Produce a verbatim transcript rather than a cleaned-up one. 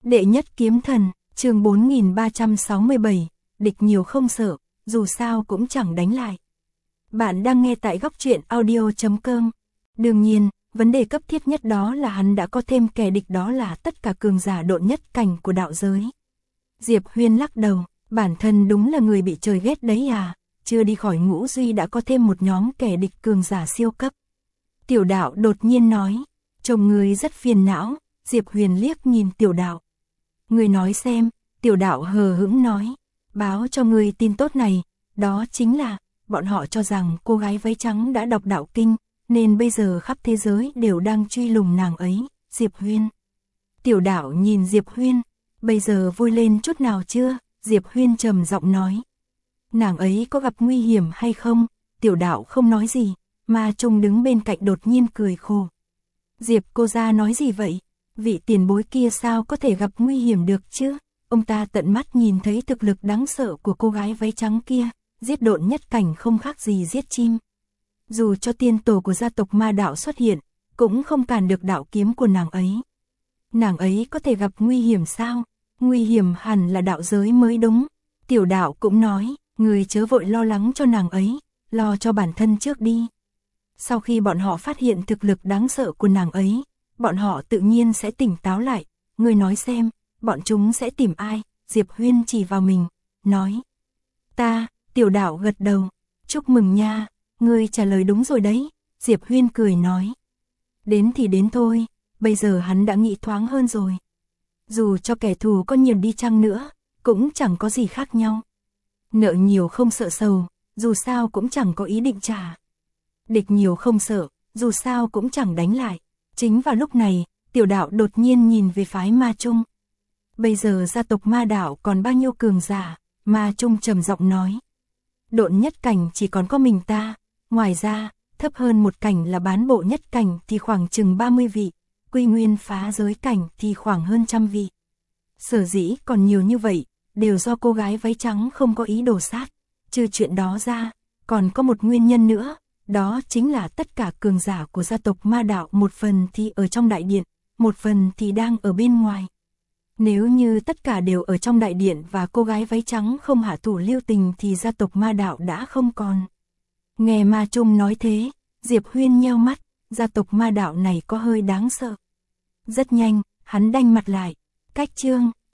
Đệ nhất kiếm thần, chương bốn nghìn ba trăm sáu mươi bảy, địch nhiều không sợ, dù sao cũng chẳng đánh lại. Bạn đang nghe tại góc truyện audio chấm com. Đương nhiên, vấn đề cấp thiết nhất đó là hắn đã có thêm kẻ địch, đó là tất cả cường giả độn nhất cảnh của đạo giới. Diệp Huyên lắc đầu, bản thân đúng là người bị trời ghét đấy à, chưa đi khỏi ngũ duy đã có thêm một nhóm kẻ địch cường giả siêu cấp. Tiểu đạo đột nhiên nói, chồng người rất phiền não. Diệp Huyền liếc nhìn tiểu đạo. Người nói xem, tiểu đạo hờ hững nói, báo cho người tin tốt này, đó chính là, bọn họ cho rằng cô gái váy trắng đã đọc đạo kinh, nên bây giờ khắp thế giới đều đang truy lùng nàng ấy, Diệp Huyên. Tiểu đạo nhìn Diệp Huyên, bây giờ vui lên chút nào chưa? Diệp Huyên trầm giọng nói. Nàng ấy có gặp nguy hiểm hay không? Tiểu đạo không nói gì, mà Trung đứng bên cạnh đột nhiên cười khổ. Diệp cô gia nói gì vậy? Vị tiền bối kia sao có thể gặp nguy hiểm được chứ? Ông ta tận mắt nhìn thấy thực lực đáng sợ của cô gái váy trắng kia, giết độn nhất cảnh không khác gì giết chim. Dù cho tiên tổ của gia tộc ma đạo xuất hiện, cũng không cản được đạo kiếm của nàng ấy. Nàng ấy có thể gặp nguy hiểm sao? Nguy hiểm hẳn là đạo giới mới đúng. Tiểu đạo cũng nói, người chớ vội lo lắng cho nàng ấy, lo cho bản thân trước đi. Sau khi bọn họ phát hiện thực lực đáng sợ của nàng ấy, bọn họ tự nhiên sẽ tỉnh táo lại. Người nói xem, bọn chúng sẽ tìm ai? Diệp Huyên chỉ vào mình, nói. Ta, tiểu đạo gật đầu. Chúc mừng nha, ngươi trả lời đúng rồi đấy. Diệp Huyên cười nói. Đến thì đến thôi, bây giờ hắn đã nghĩ thoáng hơn rồi. Dù cho kẻ thù có nhiều đi chăng nữa, cũng chẳng có gì khác nhau. Nợ nhiều không sợ sầu, dù sao cũng chẳng có ý định trả. Địch nhiều không sợ, dù sao cũng chẳng đánh lại. Chính vào lúc này, tiểu đạo đột nhiên nhìn về phái Ma Trung. Bây giờ gia tộc ma đạo còn bao nhiêu cường giả? Ma Trung trầm giọng nói. Độn nhất cảnh chỉ còn có mình ta, ngoài ra, thấp hơn một cảnh là bán bộ nhất cảnh thì khoảng chừng ba mươi vị, quy nguyên phá giới cảnh thì khoảng hơn trăm vị. Sở dĩ còn nhiều như vậy, đều do cô gái váy trắng không có ý đồ sát. Trừ chuyện đó ra, còn có một nguyên nhân nữa, đó chính là tất cả cường giả của gia tộc ma đạo một phần thì ở trong đại điện, một phần thì đang ở bên ngoài. Nếu như tất cả đều ở trong đại điện và cô gái váy trắng không hạ thủ lưu tình thì gia tộc ma đạo đã không còn. Nghe Ma Trung nói thế, Diệp Huyên nheo mắt, gia tộc ma đạo này có hơi đáng sợ. Rất nhanh, hắn đanh mặt lại, cách chương.